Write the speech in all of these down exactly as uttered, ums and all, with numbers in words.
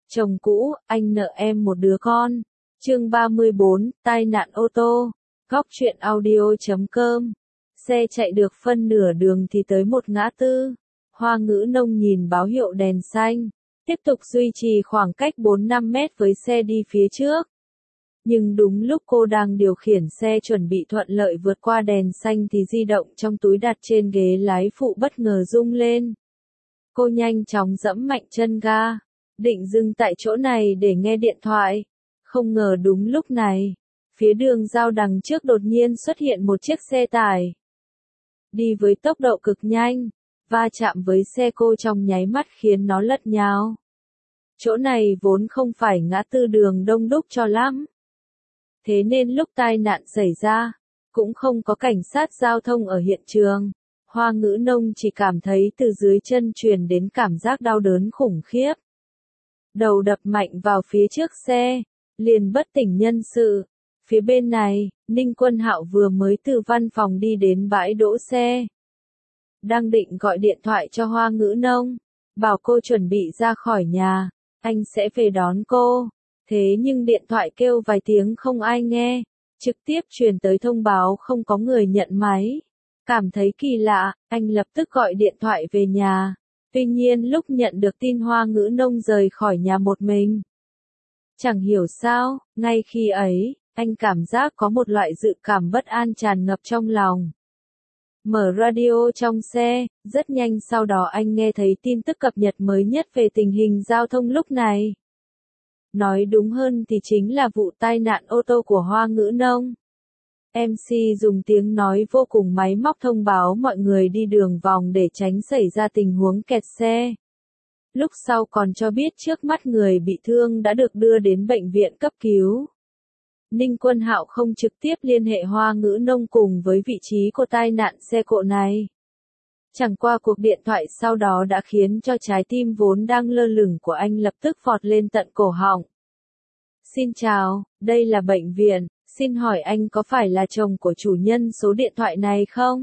Chồng cũ, anh nợ em một đứa con. Chương ba mươi bốn, tai nạn ô tô. Góc truyện audio chấm com. Xe chạy được phân nửa đường thì tới một ngã tư. Hoa Ngữ Nông nhìn báo hiệu đèn xanh, tiếp tục duy trì khoảng cách bốn năm mét với xe đi phía trước. Nhưng đúng lúc cô đang điều khiển xe chuẩn bị thuận lợi vượt qua đèn xanh thì di động trong túi đặt trên ghế lái phụ bất ngờ rung lên. Cô nhanh chóng giẫm mạnh chân ga, định dừng tại chỗ này để nghe điện thoại. Không ngờ đúng lúc này, phía đường giao đằng trước đột nhiên xuất hiện một chiếc xe tải. Đi với tốc độ cực nhanh, va chạm với xe cô trong nháy mắt khiến nó lật nhào. Chỗ này vốn không phải ngã tư đường đông đúc cho lắm. Thế nên lúc tai nạn xảy ra, cũng không có cảnh sát giao thông ở hiện trường. Hoa Ngữ Nông chỉ cảm thấy từ dưới chân truyền đến cảm giác đau đớn khủng khiếp. Đầu đập mạnh vào phía trước xe, liền bất tỉnh nhân sự. Phía bên này, Ninh Quân Hạo vừa mới từ văn phòng đi đến bãi đỗ xe. Đang định gọi điện thoại cho Hoa Ngữ Nông, bảo cô chuẩn bị ra khỏi nhà, anh sẽ về đón cô. Thế nhưng điện thoại kêu vài tiếng không ai nghe, trực tiếp truyền tới thông báo không có người nhận máy. Cảm thấy kỳ lạ, anh lập tức gọi điện thoại về nhà. Tuy nhiên lúc nhận được tin Hoa Ngữ Nông rời khỏi nhà một mình, chẳng hiểu sao, ngay khi ấy, anh cảm giác có một loại dự cảm bất an tràn ngập trong lòng. Mở radio trong xe, rất nhanh sau đó anh nghe thấy tin tức cập nhật mới nhất về tình hình giao thông lúc này. Nói đúng hơn thì chính là vụ tai nạn ô tô của Hoa Ngữ Nông. em xê dùng tiếng nói vô cùng máy móc thông báo mọi người đi đường vòng để tránh xảy ra tình huống kẹt xe. Lúc sau còn cho biết trước mắt người bị thương đã được đưa đến bệnh viện cấp cứu. Ninh Quân Hạo không trực tiếp liên hệ Hoa Ngữ Nông cùng với vị trí của tai nạn xe cộ này. Chẳng qua cuộc điện thoại sau đó đã khiến cho trái tim vốn đang lơ lửng của anh lập tức vọt lên tận cổ họng. Xin chào, đây là bệnh viện, xin hỏi anh có phải là chồng của chủ nhân số điện thoại này không?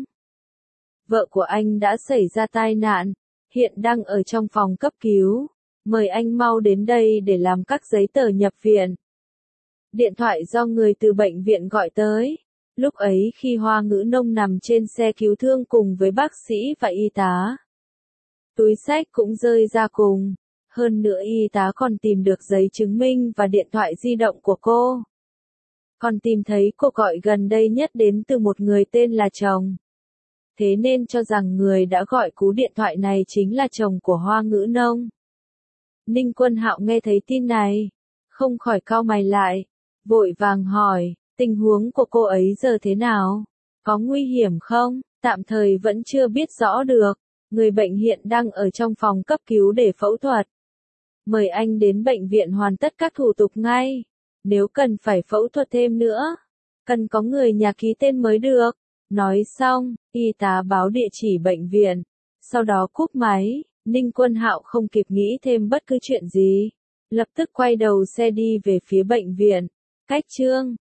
Vợ của anh đã xảy ra tai nạn, hiện đang ở trong phòng cấp cứu, mời anh mau đến đây để làm các giấy tờ nhập viện. Điện thoại do người từ bệnh viện gọi tới. Lúc ấy khi Hoa Ngữ Nông nằm trên xe cứu thương cùng với bác sĩ và y tá, túi xách cũng rơi ra cùng. Hơn nữa y tá còn tìm được giấy chứng minh và điện thoại di động của cô. Còn tìm thấy cuộc gọi gần đây nhất đến từ một người tên là chồng. Thế nên cho rằng người đã gọi cú điện thoại này chính là chồng của Hoa Ngữ Nông. Ninh Quân Hạo nghe thấy tin này, không khỏi cau mày lại, vội vàng hỏi, tình huống của cô ấy giờ thế nào? Có nguy hiểm không? Tạm thời vẫn chưa biết rõ được. Người bệnh hiện đang ở trong phòng cấp cứu để phẫu thuật. Mời anh đến bệnh viện hoàn tất các thủ tục ngay. Nếu cần phải phẫu thuật thêm nữa, cần có người nhà ký tên mới được. Nói xong, y tá báo địa chỉ bệnh viện. Sau đó cúp máy, Ninh Quân Hạo không kịp nghĩ thêm bất cứ chuyện gì. Lập tức quay đầu xe đi về phía bệnh viện. Cách chương